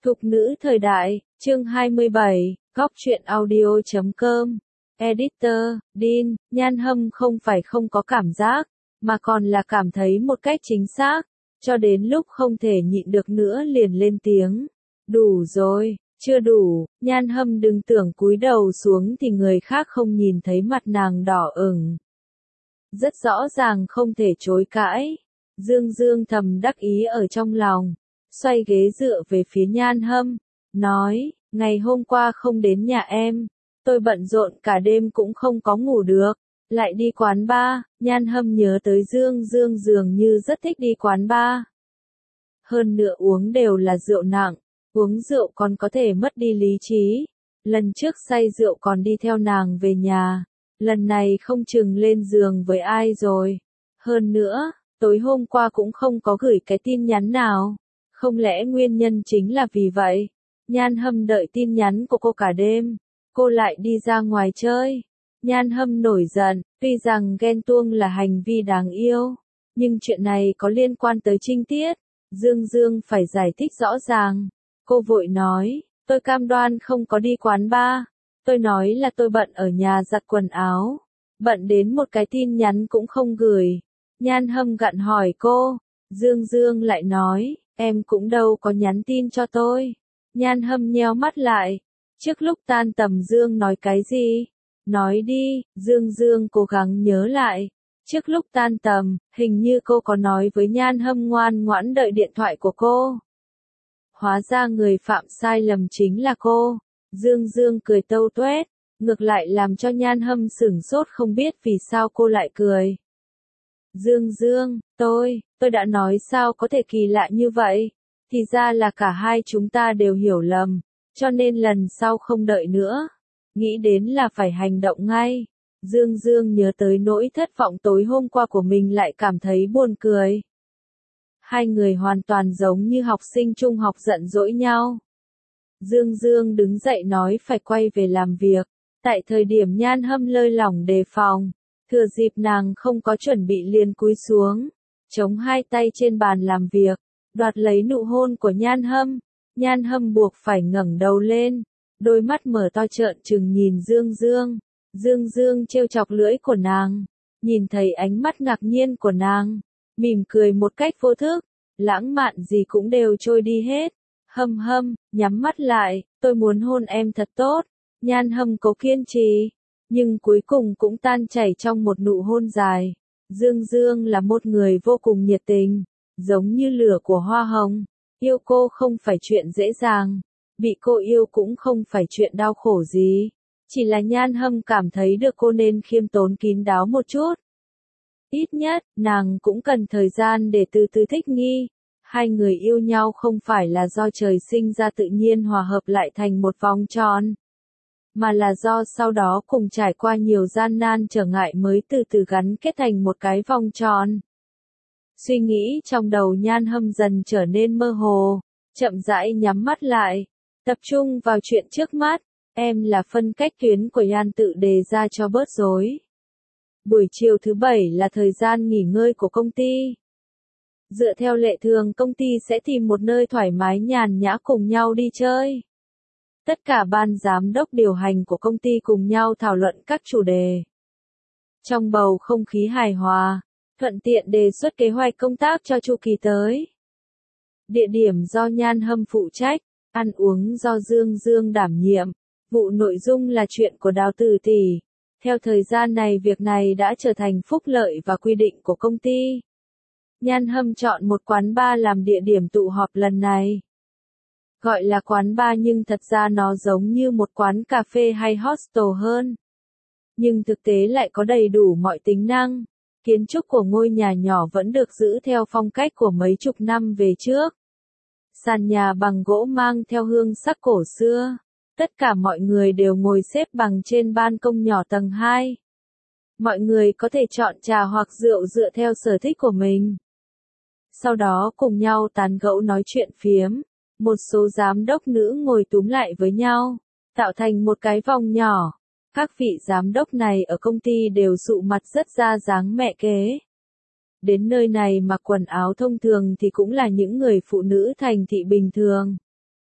Thục nữ thời đại, chương 27, góc truyện audio.com. Editor, Dean, Nhan Hâm không phải không có cảm giác, mà còn là cảm thấy một cách chính xác, cho đến lúc không thể nhịn được nữa liền lên tiếng. Đủ rồi, chưa đủ, Nhan Hâm đừng tưởng cúi đầu xuống thì người khác không nhìn thấy mặt nàng đỏ ửng. Rất rõ ràng không thể chối cãi. Dương Dương thầm đắc ý ở trong lòng, xoay ghế dựa về phía Nhan Hâm, nói, ngày hôm qua không đến nhà em, tôi bận rộn cả đêm cũng không có ngủ được, lại đi quán bar. Nhan Hâm nhớ tới Dương Dương dường như rất thích đi quán bar. Hơn nữa uống đều là rượu nặng, uống rượu còn có thể mất đi lý trí. Lần trước say rượu còn đi theo nàng về nhà, lần này không chừng lên giường với ai rồi. Hơn nữa, tối hôm qua cũng không có gửi cái tin nhắn nào. Không lẽ nguyên nhân chính là vì vậy? Nhan Hâm đợi tin nhắn của cô cả đêm, cô lại đi ra ngoài chơi. Nhan Hâm nổi giận, tuy rằng ghen tuông là hành vi đáng yêu, nhưng chuyện này có liên quan tới trinh tiết, Dương Dương phải giải thích rõ ràng. Cô vội nói, tôi cam đoan không có đi quán bar, tôi nói là tôi bận ở nhà giặt quần áo, bận đến một cái tin nhắn cũng không gửi. Nhan Hâm gặng hỏi cô, Dương Dương lại nói, em cũng đâu có nhắn tin cho tôi. Nhan Hâm nheo mắt lại, trước lúc tan tầm Dương nói cái gì? Nói đi. Dương Dương cố gắng nhớ lại, trước lúc tan tầm, hình như cô có nói với Nhan Hâm ngoan ngoãn đợi điện thoại của cô. Hóa ra người phạm sai lầm chính là cô. Dương Dương cười tâu tuét, ngược lại làm cho Nhan Hâm sửng sốt không biết vì sao cô lại cười. Dương Dương, tôi đã nói sao có thể kỳ lạ như vậy, thì ra là cả hai chúng ta đều hiểu lầm, cho nên lần sau không đợi nữa, nghĩ đến là phải hành động ngay. Dương Dương nhớ tới nỗi thất vọng tối hôm qua của mình lại cảm thấy buồn cười. Hai người hoàn toàn giống như học sinh trung học giận dỗi nhau. Dương Dương đứng dậy nói phải quay về làm việc, tại thời điểm Nhan Hâm lơi lỏng đề phòng. Thừa dịp nàng không có chuẩn bị liền cúi xuống, chống hai tay trên bàn làm việc, đoạt lấy nụ hôn của Nhan Hâm. Nhan Hâm buộc phải ngẩng đầu lên, đôi mắt mở to trợn trừng nhìn Dương Dương. Dương Dương trêu chọc lưỡi của nàng, nhìn thấy ánh mắt ngạc nhiên của nàng, mỉm cười một cách vô thức, lãng mạn gì cũng đều trôi đi hết. Hâm Hâm, nhắm mắt lại, tôi muốn hôn em thật tốt. Nhan Hâm cố kiên trì, nhưng cuối cùng cũng tan chảy trong một nụ hôn dài. Dương Dương là một người vô cùng nhiệt tình, giống như lửa của hoa hồng. Yêu cô không phải chuyện dễ dàng, bị cô yêu cũng không phải chuyện đau khổ gì. Chỉ là Nhan Hâm cảm thấy được cô nên khiêm tốn kín đáo một chút. Ít nhất, nàng cũng cần thời gian để từ từ thích nghi. Hai người yêu nhau không phải là do trời sinh ra tự nhiên hòa hợp lại thành một vòng tròn, mà là do sau đó cùng trải qua nhiều gian nan trở ngại mới từ từ gắn kết thành một cái vòng tròn. Suy nghĩ trong đầu Nhan Hâm dần trở nên mơ hồ, chậm rãi nhắm mắt lại, tập trung vào chuyện trước mắt. Em là phân cách tuyến của Nhan tự đề ra cho bớt rối. Buổi chiều thứ bảy là thời gian nghỉ ngơi của công ty. Dựa theo lệ thường công ty sẽ tìm một nơi thoải mái nhàn nhã cùng nhau đi chơi. Tất cả ban giám đốc điều hành của công ty cùng nhau thảo luận các chủ đề. Trong bầu không khí hài hòa, thuận tiện đề xuất kế hoạch công tác cho chu kỳ tới. Địa điểm do Nhan Hâm phụ trách, ăn uống do Dương Dương đảm nhiệm, vụ nội dung là chuyện của Đào Tử tỷ. Theo thời gian này việc này đã trở thành phúc lợi và quy định của công ty. Nhan Hâm chọn một quán bar làm địa điểm tụ họp lần này. Gọi là quán bar nhưng thật ra nó giống như một quán cà phê hay hostel hơn. Nhưng thực tế lại có đầy đủ mọi tính năng. Kiến trúc của ngôi nhà nhỏ vẫn được giữ theo phong cách của mấy chục năm về trước. Sàn nhà bằng gỗ mang theo hương sắc cổ xưa. Tất cả mọi người đều ngồi xếp bằng trên ban công nhỏ tầng 2. Mọi người có thể chọn trà hoặc rượu dựa theo sở thích của mình. Sau đó cùng nhau tán gẫu nói chuyện phiếm. Một số giám đốc nữ ngồi túm lại với nhau, tạo thành một cái vòng nhỏ. Các vị giám đốc này ở công ty đều sụ mặt rất ra dáng mẹ kế. Đến nơi này mặc quần áo thông thường thì cũng là những người phụ nữ thành thị bình thường.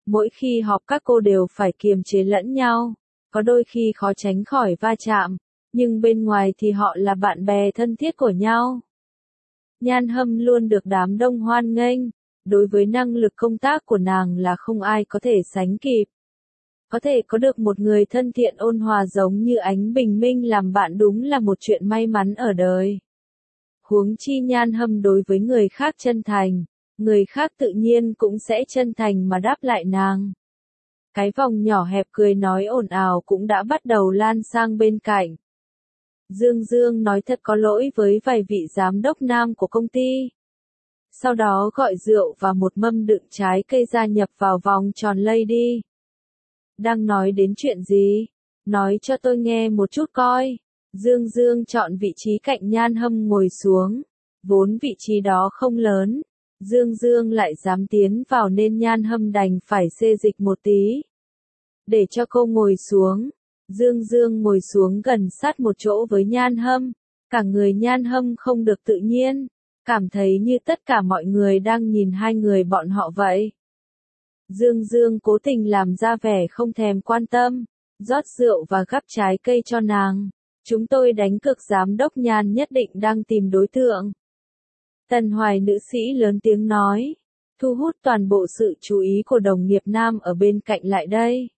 Mỗi khi họp các cô đều phải kiềm chế lẫn nhau, có đôi khi khó tránh khỏi va chạm, nhưng bên ngoài thì họ là bạn bè thân thiết của nhau. Nhan Hâm luôn được đám đông hoan nghênh, đối với năng lực công tác của nàng là không ai có thể sánh kịp. Có thể có được một người thân thiện ôn hòa giống như ánh bình minh làm bạn đúng là một chuyện may mắn ở đời. Huống chi Nhan Hâm đối với người khác chân thành, người khác tự nhiên cũng sẽ chân thành mà đáp lại nàng. Cái vòng nhỏ hẹp cười nói ồn ào cũng đã bắt đầu lan sang bên cạnh. Dương Dương nói thật có lỗi với vài vị giám đốc nam của công ty. Sau đó gọi rượu và một mâm đựng trái cây gia nhập vào vòng tròn Lady. Đang nói đến chuyện gì? Nói cho tôi nghe một chút coi. Dương Dương chọn vị trí cạnh Nhan Hâm ngồi xuống. Vốn vị trí đó không lớn. Dương Dương lại dám tiến vào nên Nhan Hâm đành phải xê dịch một tí. Để cho cô ngồi xuống. Dương Dương ngồi xuống gần sát một chỗ với Nhan Hâm. Cả người Nhan Hâm không được tự nhiên. Cảm thấy như tất cả mọi người đang nhìn hai người bọn họ vậy. Dương Dương cố tình làm ra vẻ không thèm quan tâm, rót rượu và gắp trái cây cho nàng. Chúng tôi đánh cược giám đốc Nhan nhất định đang tìm đối tượng. Tần Hoài nữ sĩ lớn tiếng nói, thu hút toàn bộ sự chú ý của đồng nghiệp nam ở bên cạnh lại đây.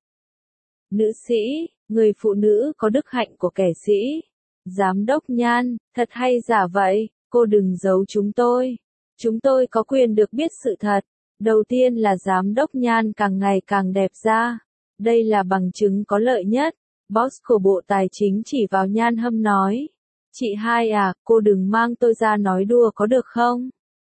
Nữ sĩ, người phụ nữ có đức hạnh của kẻ sĩ. Giám đốc Nhan, thật hay giả vậy, cô đừng giấu chúng tôi. Chúng tôi có quyền được biết sự thật. Đầu tiên là giám đốc Nhan càng ngày càng đẹp ra. Đây là bằng chứng có lợi nhất. Boss của Bộ Tài chính chỉ vào Nhan Hâm nói. Chị hai à, cô đừng mang tôi ra nói đùa có được không?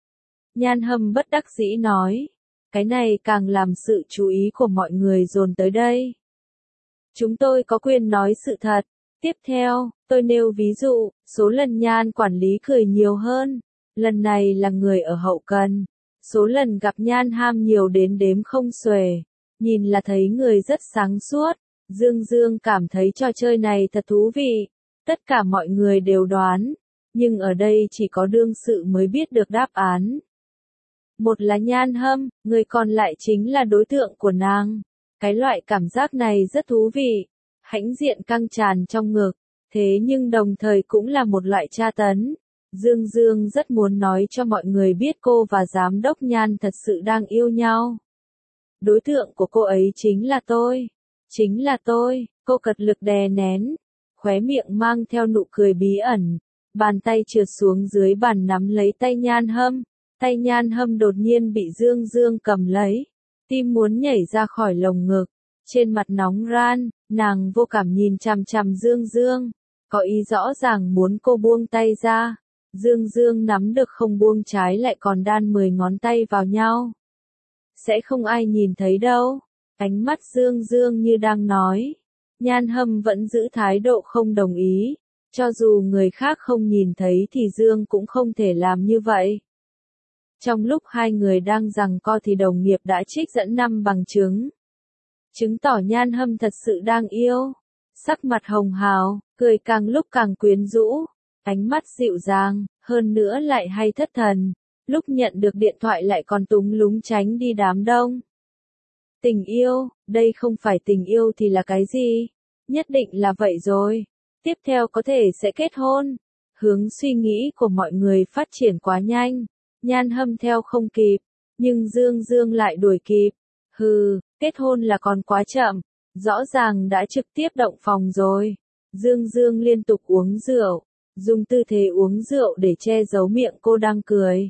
Nhan Hâm bất đắc dĩ nói. Cái này càng làm sự chú ý của mọi người dồn tới đây. Chúng tôi có quyền nói sự thật. Tiếp theo, tôi nêu ví dụ, số lần Nhan quản lý cười nhiều hơn. Lần này là người ở hậu cần. Số lần gặp Nhan ham nhiều đến đếm không xuể. Nhìn là thấy người rất sáng suốt. Dương Dương cảm thấy trò chơi này thật thú vị. Tất cả mọi người đều đoán. Nhưng ở đây chỉ có đương sự mới biết được đáp án. Một là Nhan Hâm, người còn lại chính là đối tượng của nàng. Cái loại cảm giác này rất thú vị. Hãnh diện căng tràn trong ngực. Thế nhưng đồng thời cũng là một loại tra tấn. Dương Dương rất muốn nói cho mọi người biết cô và giám đốc Nhan thật sự đang yêu nhau. Đối tượng của cô ấy chính là tôi. Chính là tôi, cô cật lực đè nén. Khóe miệng mang theo nụ cười bí ẩn. Bàn tay trượt xuống dưới bàn nắm lấy tay Nhan Hâm. Tay Nhan Hâm đột nhiên bị Dương Dương cầm lấy. Tim muốn nhảy ra khỏi lồng ngực. Trên mặt nóng ran, nàng vô cảm nhìn chằm chằm Dương Dương. Có ý rõ ràng muốn cô buông tay ra. Dương Dương nắm được không buông trái lại còn đan 10 ngón tay vào nhau. Sẽ không ai nhìn thấy đâu. Ánh mắt Dương Dương như đang nói. Nhan Hâm vẫn giữ thái độ không đồng ý. Cho dù người khác không nhìn thấy thì Dương cũng không thể làm như vậy. Trong lúc hai người đang giằng co thì đồng nghiệp đã trích dẫn 5 bằng chứng. Chứng tỏ Nhan Hâm thật sự đang yêu. Sắc mặt hồng hào, cười càng lúc càng quyến rũ. Ánh mắt dịu dàng, hơn nữa lại hay thất thần. Lúc nhận được điện thoại lại còn túng lúng tránh đi đám đông. Tình yêu, đây không phải tình yêu thì là cái gì? Nhất định là vậy rồi. Tiếp theo có thể sẽ kết hôn. Hướng suy nghĩ của mọi người phát triển quá nhanh. Nhan Hâm theo không kịp. Nhưng Dương Dương lại đuổi kịp. Hừ, kết hôn là còn quá chậm. Rõ ràng đã trực tiếp động phòng rồi. Dương Dương liên tục uống rượu. Dùng tư thế uống rượu để che giấu miệng cô đang cười.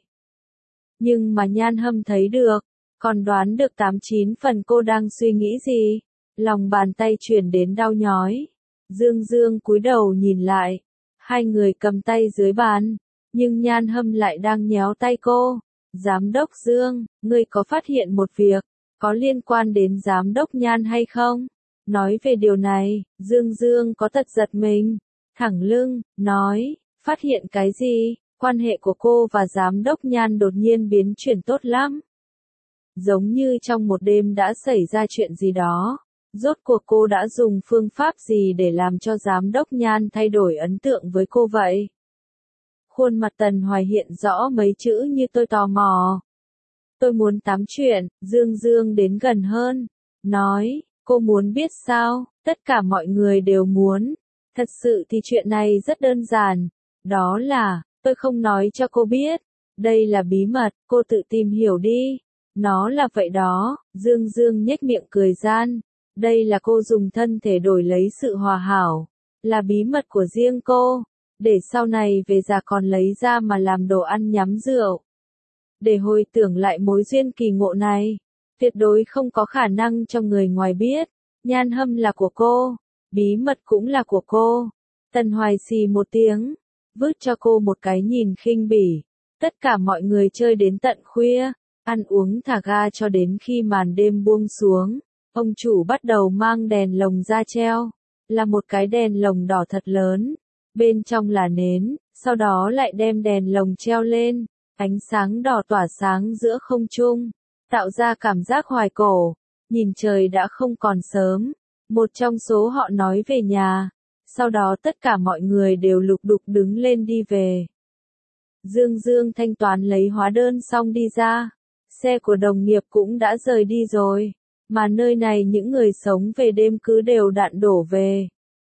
Nhưng mà Nhan Hâm thấy được. Còn đoán được 89 phần cô đang suy nghĩ gì. Lòng bàn tay chuyển đến đau nhói. Dương Dương cúi đầu nhìn lại. Hai người cầm tay dưới bàn. Nhưng Nhan Hâm lại đang nhéo tay cô. Giám đốc Dương, ngươi có phát hiện một việc. Có liên quan đến giám đốc Nhan hay không? Nói về điều này, Dương Dương có tật giật mình. Thẳng lưng, nói, phát hiện cái gì? Quan hệ của cô và giám đốc Nhan đột nhiên biến chuyển tốt lắm. Giống như trong một đêm đã xảy ra chuyện gì đó. Rốt cuộc cô đã dùng phương pháp gì để làm cho giám đốc Nhan thay đổi ấn tượng với cô vậy? Khuôn mặt Tần Hoài hiện rõ mấy chữ như tôi tò mò. Tôi muốn tám chuyện, Dương Dương đến gần hơn. Nói, cô muốn biết sao? Tất cả mọi người đều muốn. Thật sự thì chuyện này rất đơn giản. Đó là, tôi không nói cho cô biết. Đây là bí mật, cô tự tìm hiểu đi. Nó là vậy đó, Dương Dương nhếch miệng cười gian. Đây là cô dùng thân thể đổi lấy sự hòa hảo. Là bí mật của riêng cô. Để sau này về già còn lấy ra mà làm đồ ăn nhắm rượu. Để hồi tưởng lại mối duyên kỳ ngộ này. Tuyệt đối không có khả năng cho người ngoài biết. Nhan Hâm là của cô. Bí mật cũng là của cô. Tần Hoài xì một tiếng. Vứt cho cô một cái nhìn khinh bỉ. Tất cả mọi người chơi đến tận khuya. Ăn uống thả ga cho đến khi màn đêm buông xuống. Ông chủ bắt đầu mang đèn lồng ra treo. Là một cái đèn lồng đỏ thật lớn. Bên trong là nến. Sau đó lại đem đèn lồng treo lên. Ánh sáng đỏ tỏa sáng giữa không trung. Tạo ra cảm giác hoài cổ. Nhìn trời đã không còn sớm. Một trong số họ nói về nhà. Sau đó tất cả mọi người đều lục đục đứng lên đi về. Dương Dương thanh toán lấy hóa đơn xong đi ra. Xe của đồng nghiệp cũng đã rời đi rồi. Mà nơi này những người sống về đêm cứ đều đặn đổ về.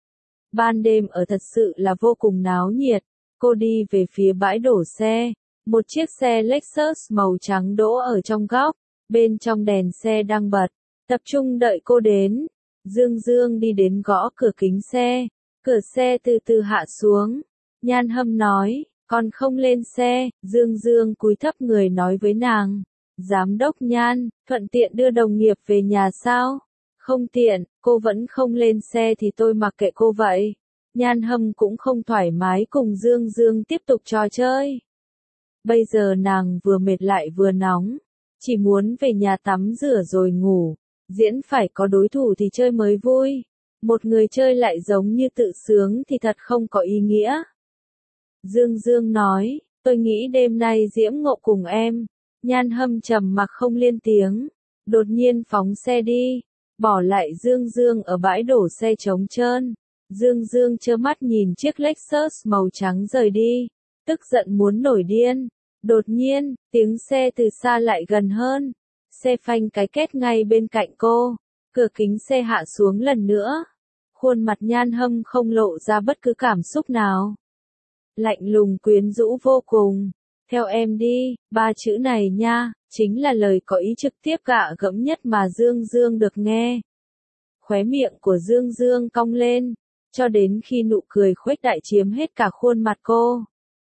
Ban đêm ở thật sự là vô cùng náo nhiệt. Cô đi về phía bãi đổ xe. Một chiếc xe Lexus màu trắng đỗ ở trong góc. Bên trong đèn xe đang bật. Tập trung đợi cô đến. Dương Dương đi đến gõ cửa kính xe. Cửa xe từ từ hạ xuống. Nhan Hâm nói, còn không lên xe. Dương Dương cúi thấp người nói với nàng. Giám đốc Nhan, thuận tiện đưa đồng nghiệp về nhà sao? Không tiện, cô vẫn không lên xe thì tôi mặc kệ cô vậy. Nhan Hâm cũng không thoải mái cùng Dương Dương tiếp tục trò chơi. Bây giờ nàng vừa mệt lại vừa nóng. Chỉ muốn về nhà tắm rửa rồi ngủ. Diễn phải có đối thủ thì chơi mới vui. Một người chơi lại giống như tự sướng thì thật không có ý nghĩa. Dương Dương nói, tôi nghĩ đêm nay diễm ngộ cùng em. Nhan Hâm trầm mặc không lên tiếng. Đột nhiên phóng xe đi. Bỏ lại Dương Dương ở bãi đổ xe trống trơn. Dương Dương trơ mắt nhìn chiếc Lexus màu trắng rời đi. Tức giận muốn nổi điên. Đột nhiên, tiếng xe từ xa lại gần hơn. Xe phanh cái két ngay bên cạnh cô. Cửa kính xe hạ xuống lần nữa. Khuôn mặt Nhan Hâm không lộ ra bất cứ cảm xúc nào. Lạnh lùng quyến rũ vô cùng. Theo em đi, ba chữ này nha, chính là lời có ý trực tiếp gạ gẫm nhất mà Dương Dương được nghe. Khóe miệng của Dương Dương cong lên, cho đến khi nụ cười khuếch đại chiếm hết cả khuôn mặt cô.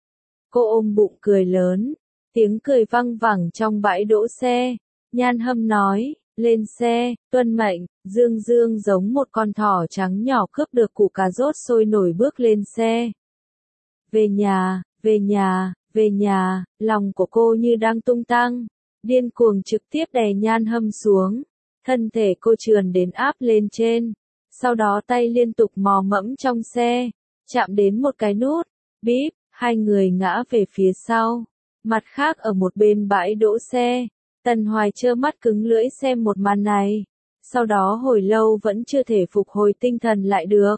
Cô ôm bụng cười lớn, tiếng cười văng vẳng trong bãi đỗ xe. Nhan Hâm nói, lên xe, tuân mệnh. Dương Dương giống một con thỏ trắng nhỏ cướp được củ cà rốt sôi nổi bước lên xe. Về nhà, về nhà, về nhà, lòng của cô như đang tung tăng, điên cuồng trực tiếp đè Nhan Hâm xuống. Thân thể cô trườn đến áp lên trên, sau đó tay liên tục mò mẫm trong xe, chạm đến một cái nút, bíp, hai người ngã về phía sau. Mặt khác ở một bên bãi đỗ xe, Tần Hoài trơ mắt cứng lưỡi xem một màn này, sau đó hồi lâu vẫn chưa thể phục hồi tinh thần lại được.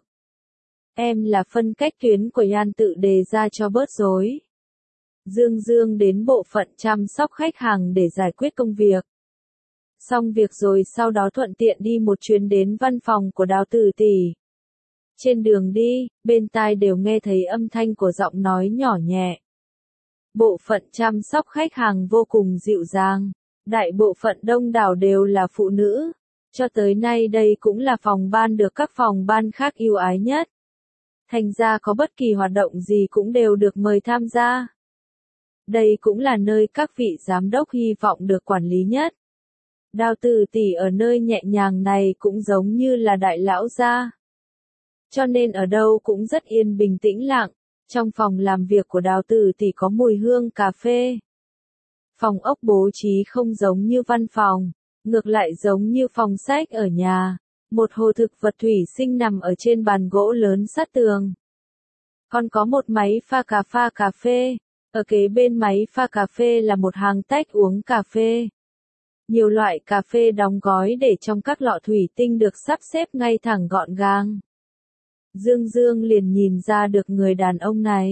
Em là phân cách tuyến của Nhan tự đề ra cho bớt rối. Dương Dương đến bộ phận chăm sóc khách hàng để giải quyết công việc. Xong việc rồi sau đó thuận tiện đi một chuyến đến văn phòng của Đào Tử Tỷ. Trên đường đi, bên tai đều nghe thấy âm thanh của giọng nói nhỏ nhẹ. Bộ phận chăm sóc khách hàng vô cùng dịu dàng. Đại bộ phận đông đảo đều là phụ nữ. Cho tới nay đây cũng là phòng ban được các phòng ban khác yêu ái nhất. Thành ra có bất kỳ hoạt động gì cũng đều được mời tham gia. Đây cũng là nơi các vị giám đốc hy vọng được quản lý nhất. Đào Tử Tỷ ở nơi nhẹ nhàng này cũng giống như là đại lão gia. Cho nên ở đâu cũng rất yên bình tĩnh lặng. Trong phòng làm việc của Đào Tử Tỷ có mùi hương cà phê. Phòng ốc bố trí không giống như văn phòng, ngược lại giống như phòng sách ở nhà. Một hồ thực vật thủy sinh nằm ở trên bàn gỗ lớn sát tường. Còn có một máy pha cà phê. Ở kế bên máy pha cà phê là một hàng tách uống cà phê. Nhiều loại cà phê đóng gói để trong các lọ thủy tinh được sắp xếp ngay thẳng gọn gàng. Dương Dương liền nhìn ra được người đàn ông này.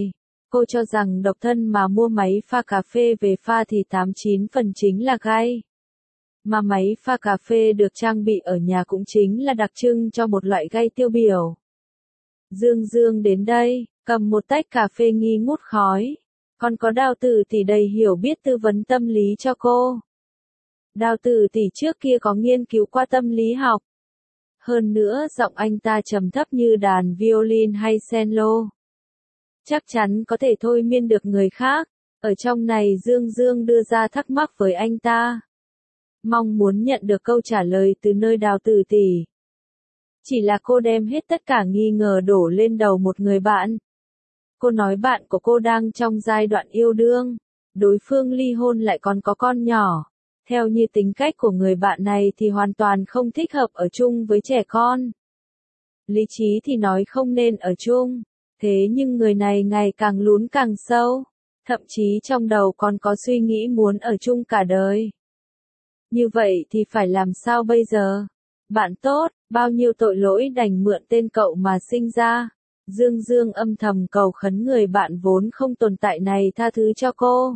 Cô cho rằng độc thân mà mua máy pha cà phê về pha thì 89 phần chính là gay. Mà máy pha cà phê được trang bị ở nhà cũng chính là đặc trưng cho một loại gay tiêu biểu. Dương Dương đến đây, cầm một tách cà phê nghi ngút khói. Còn có Đào Tử tỷ đầy hiểu biết tư vấn tâm lý cho cô. Đào Tử tỷ trước kia có nghiên cứu qua tâm lý học. Hơn nữa giọng anh ta trầm thấp như đàn violin hay cello. Chắc chắn có thể thôi miên được người khác. Ở trong này Dương Dương đưa ra thắc mắc với anh ta. Mong muốn nhận được câu trả lời từ nơi Đào Tử tỷ. Chỉ là cô đem hết tất cả nghi ngờ đổ lên đầu một người bạn. Cô nói bạn của cô đang trong giai đoạn yêu đương. Đối phương ly hôn lại còn có con nhỏ. Theo như tính cách của người bạn này thì hoàn toàn không thích hợp ở chung với trẻ con. Lý trí thì nói không nên ở chung. Thế nhưng người này ngày càng lún càng sâu. Thậm chí trong đầu còn có suy nghĩ muốn ở chung cả đời. Như vậy thì phải làm sao bây giờ? Bạn tốt, bao nhiêu tội lỗi đành mượn tên cậu mà sinh ra. Dương Dương âm thầm cầu khấn người bạn vốn không tồn tại này tha thứ cho cô.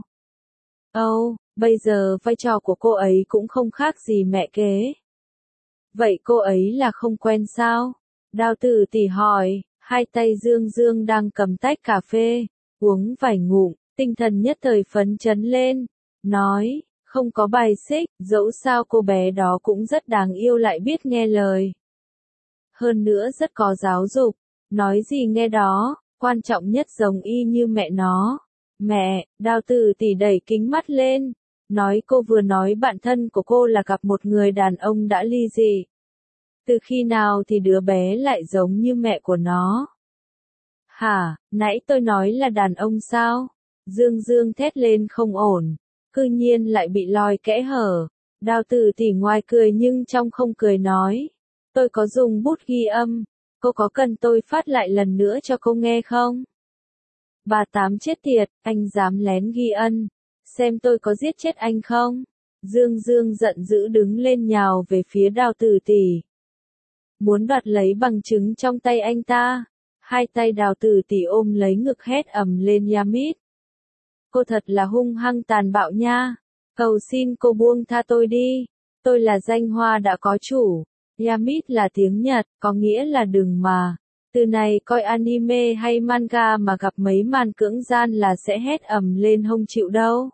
Bây giờ vai trò của cô ấy cũng không khác gì mẹ kế. Vậy cô ấy là không quen sao? Đào Tử tỷ hỏi, hai tay Dương Dương đang cầm tách cà phê, uống vài ngụm, tinh thần nhất thời phấn chấn lên, nói, không có bài xích, dẫu sao cô bé đó cũng rất đáng yêu lại biết nghe lời. Hơn nữa rất có giáo dục, nói gì nghe đó, quan trọng nhất giống y như mẹ nó. Mẹ, Đào Tử tỷ đẩy kính mắt lên, nói cô vừa nói bạn thân của cô là gặp một người đàn ông đã ly dị. Từ khi nào thì đứa bé lại giống như mẹ của nó? Hả, nãy tôi nói là đàn ông sao? Dương Dương thét lên không ổn, cư nhiên lại bị lòi kẽ hở. Đào Tử tỷ ngoài cười nhưng trong không cười nói, tôi có dùng bút ghi âm, cô có cần tôi phát lại lần nữa cho cô nghe không? Bà Tám chết tiệt, anh dám lén ghi âm, xem tôi có giết chết anh không? Dương Dương giận dữ đứng lên nhào về phía Đào Tử tỷ. Muốn đoạt lấy bằng chứng trong tay anh ta. Hai tay Đào Tử tỷ ôm lấy ngực hét ầm lên Yamit. Cô thật là hung hăng tàn bạo nha. Cầu xin cô buông tha tôi đi. Tôi là danh hoa đã có chủ. Yamit là tiếng Nhật, có nghĩa là đừng mà. Từ này coi anime hay manga mà gặp mấy màn cưỡng gian là sẽ hét ầm lên không chịu đâu.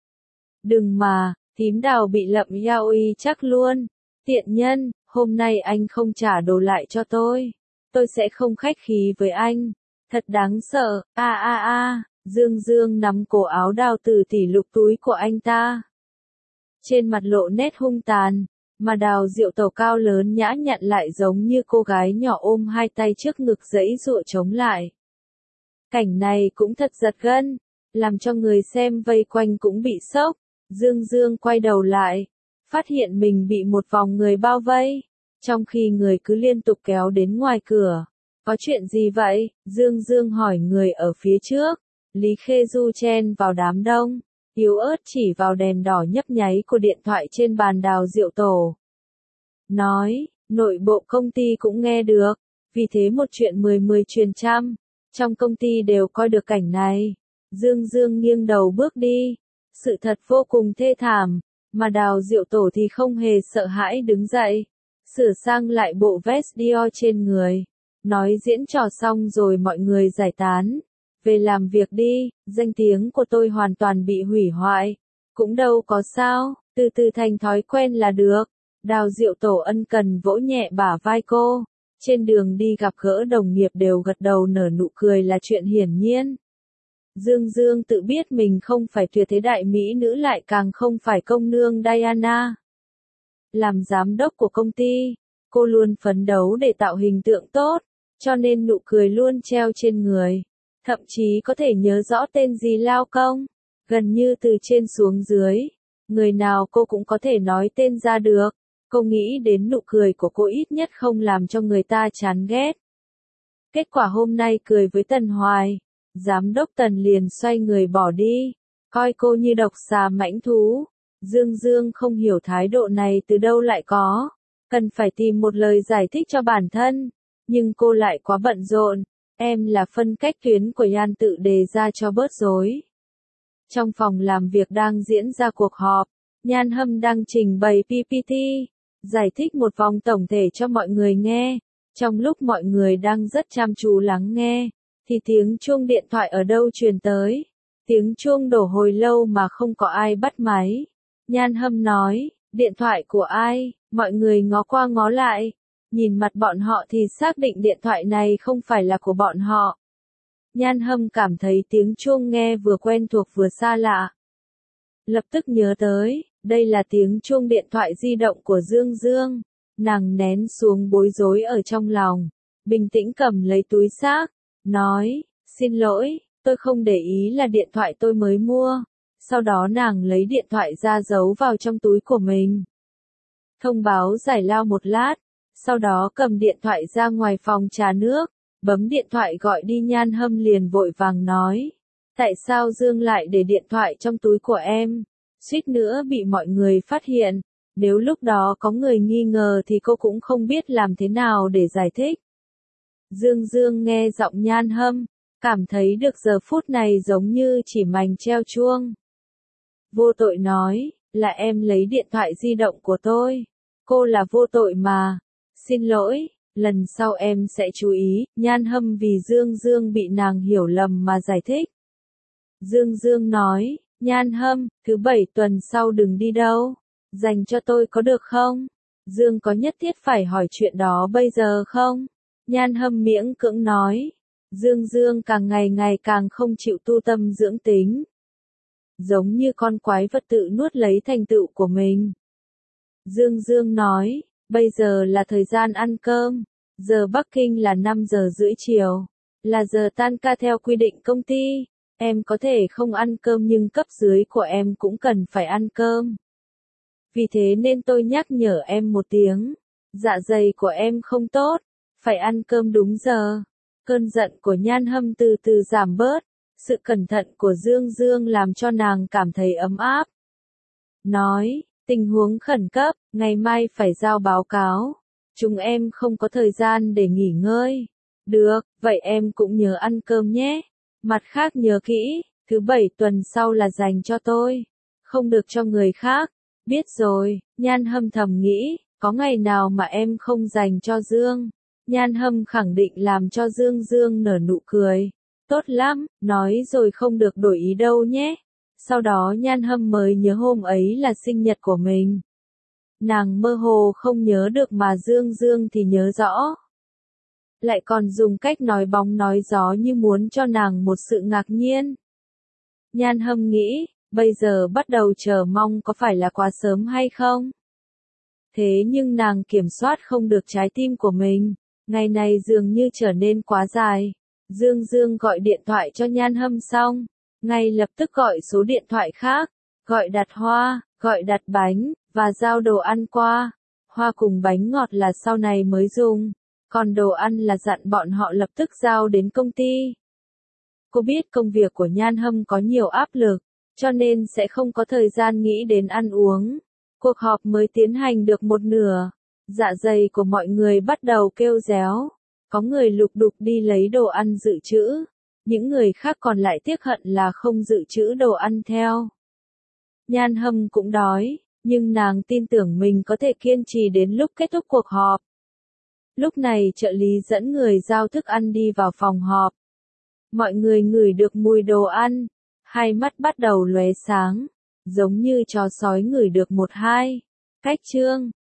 Đừng mà, thím Đào bị lậm yaoi chắc luôn. Tiện nhân, hôm nay anh không trả đồ lại cho tôi sẽ không khách khí với anh. Thật đáng sợ, Dương Dương nắm cổ áo Đào Tử tỷ lục túi của anh ta. Trên mặt lộ nét hung tàn, mà Đào Diệu Tẩu cao lớn nhã nhặn lại giống như cô gái nhỏ ôm hai tay trước ngực giãy giụa chống lại. Cảnh này cũng thật giật gân, làm cho người xem vây quanh cũng bị sốc. Dương Dương quay đầu lại, phát hiện mình bị một vòng người bao vây, trong khi người cứ liên tục kéo đến ngoài cửa. Có chuyện gì vậy? Dương Dương hỏi người ở phía trước. Lý Khê Du chen vào đám đông, yếu ớt chỉ vào đèn đỏ nhấp nháy của điện thoại trên bàn Đào Diệu Tổ. Nói, nội bộ công ty cũng nghe được, vì thế một chuyện 10 truyền trăm. Trong công ty đều coi được cảnh này. Dương Dương nghiêng đầu bước đi. Sự thật vô cùng thê thảm, mà Đào Diệu Tổ thì không hề sợ hãi đứng dậy, sửa sang lại bộ vest Dior trên người. Nói diễn trò xong rồi mọi người giải tán. Về làm việc đi, danh tiếng của tôi hoàn toàn bị hủy hoại. Cũng đâu có sao, từ từ thành thói quen là được. Đào Diệu Tổ ân cần vỗ nhẹ bả vai cô. Trên đường đi gặp gỡ đồng nghiệp đều gật đầu nở nụ cười là chuyện hiển nhiên. Dương Dương tự biết mình không phải tuyệt thế đại mỹ nữ lại càng không phải công nương Diana. Làm giám đốc của công ty, cô luôn phấn đấu để tạo hình tượng tốt, cho nên nụ cười luôn treo trên người. Thậm chí có thể nhớ rõ tên gì lao công, gần như từ trên xuống dưới. Người nào cô cũng có thể nói tên ra được. Cô nghĩ đến nụ cười của cô ít nhất không làm cho người ta chán ghét. Kết quả hôm nay cười với Tần Hoài, giám đốc Tần liền xoay người bỏ đi, coi cô như độc xà mãnh thú. Dương Dương không hiểu thái độ này từ đâu lại có, cần phải tìm một lời giải thích cho bản thân, nhưng cô lại quá bận rộn, Em là phân cách tuyến của Yan tự đề ra cho bớt rối. Trong phòng làm việc đang diễn ra cuộc họp, Nhan Hâm đang trình bày PPT, giải thích một vòng tổng thể cho mọi người nghe. Trong lúc mọi người đang rất chăm chú lắng nghe, thì tiếng chuông điện thoại ở đâu truyền tới. Tiếng chuông đổ hồi lâu mà không có ai bắt máy. Nhan Hâm nói, điện thoại của ai? Mọi người ngó qua ngó lại. Nhìn mặt bọn họ thì xác định điện thoại này không phải là của bọn họ. Nhan Hâm cảm thấy tiếng chuông nghe vừa quen thuộc vừa xa lạ. Lập tức nhớ tới, đây là tiếng chuông điện thoại di động của Dương Dương. Nàng nén xuống bối rối ở trong lòng, bình tĩnh cầm lấy túi xách, nói, xin lỗi, tôi không để ý là điện thoại tôi mới mua. Sau đó nàng lấy điện thoại ra giấu vào trong túi của mình. Thông báo giải lao một lát, sau đó cầm điện thoại ra ngoài phòng trà nước, bấm điện thoại gọi đi. Nhan Hâm liền vội vàng nói, tại sao Dương lại để điện thoại trong túi của em? Suýt nữa bị mọi người phát hiện. Nếu lúc đó có người nghi ngờ thì cô cũng không biết làm thế nào để giải thích. Dương Dương nghe giọng Nhan Hâm, cảm thấy được giờ phút này giống như chỉ mành treo chuông. Vô tội nói, là em lấy điện thoại di động của tôi. Cô là vô tội mà. Xin lỗi, lần sau em sẽ chú ý. Nhan Hâm vì Dương Dương bị nàng hiểu lầm mà giải thích. Dương Dương nói, Nhan Hâm, thứ 7 tuần sau đừng đi đâu. Dành cho tôi có được không? Dương có nhất thiết phải hỏi chuyện đó bây giờ không? Nhan Hâm miễn cưỡng nói. Dương Dương càng ngày càng không chịu tu tâm dưỡng tính. Giống như con quái vật tự nuốt lấy thành tựu của mình. Dương Dương nói, bây giờ là thời gian ăn cơm. Giờ Bắc Kinh là 5 giờ rưỡi chiều. Là giờ tan ca theo quy định công ty. Em có thể không ăn cơm nhưng cấp dưới của em cũng cần phải ăn cơm. Vì thế nên tôi nhắc nhở em một tiếng. Dạ dày của em không tốt. Phải ăn cơm đúng giờ. Cơn giận của Nhan Hâm từ từ giảm bớt. Sự cẩn thận của Dương Dương làm cho nàng cảm thấy ấm áp. Nói, tình huống khẩn cấp, ngày mai phải giao báo cáo. Chúng em không có thời gian để nghỉ ngơi. Được, vậy em cũng nhớ ăn cơm nhé. Mặt khác nhớ kỹ, thứ 7 tuần sau là dành cho tôi. Không được cho người khác. Biết rồi, Nhan Hâm thầm nghĩ, có ngày nào mà em không dành cho Dương. Nhan Hâm khẳng định làm cho Dương Dương nở nụ cười. Tốt lắm, nói rồi không được đổi ý đâu nhé. Sau đó Nhan Hâm mới nhớ hôm ấy là sinh nhật của mình. Nàng mơ hồ không nhớ được mà Dương Dương thì nhớ rõ. Lại còn dùng cách nói bóng nói gió như muốn cho nàng một sự ngạc nhiên. Nhan Hâm nghĩ, bây giờ bắt đầu chờ mong có phải là quá sớm hay không? Thế nhưng nàng kiểm soát không được trái tim của mình. Ngày này dường như trở nên quá dài. Dương Dương gọi điện thoại cho Nhan Hâm xong, ngay lập tức gọi số điện thoại khác, gọi đặt hoa, gọi đặt bánh, và giao đồ ăn qua. Hoa cùng bánh ngọt là sau này mới dùng, còn đồ ăn là dặn bọn họ lập tức giao đến công ty. Cô biết công việc của Nhan Hâm có nhiều áp lực, cho nên sẽ không có thời gian nghĩ đến ăn uống. Cuộc họp mới tiến hành được một nửa, dạ dày của mọi người bắt đầu kêu réo. Có người lục đục đi lấy đồ ăn dự trữ, những người khác còn lại tiếc hận là không dự trữ đồ ăn theo. Nhan Hâm cũng đói, nhưng nàng tin tưởng mình có thể kiên trì đến lúc kết thúc cuộc họp. Lúc này trợ lý dẫn người giao thức ăn đi vào phòng họp. Mọi người ngửi được mùi đồ ăn, hai mắt bắt đầu lóe sáng, giống như chó sói ngửi được một hai. Cách chương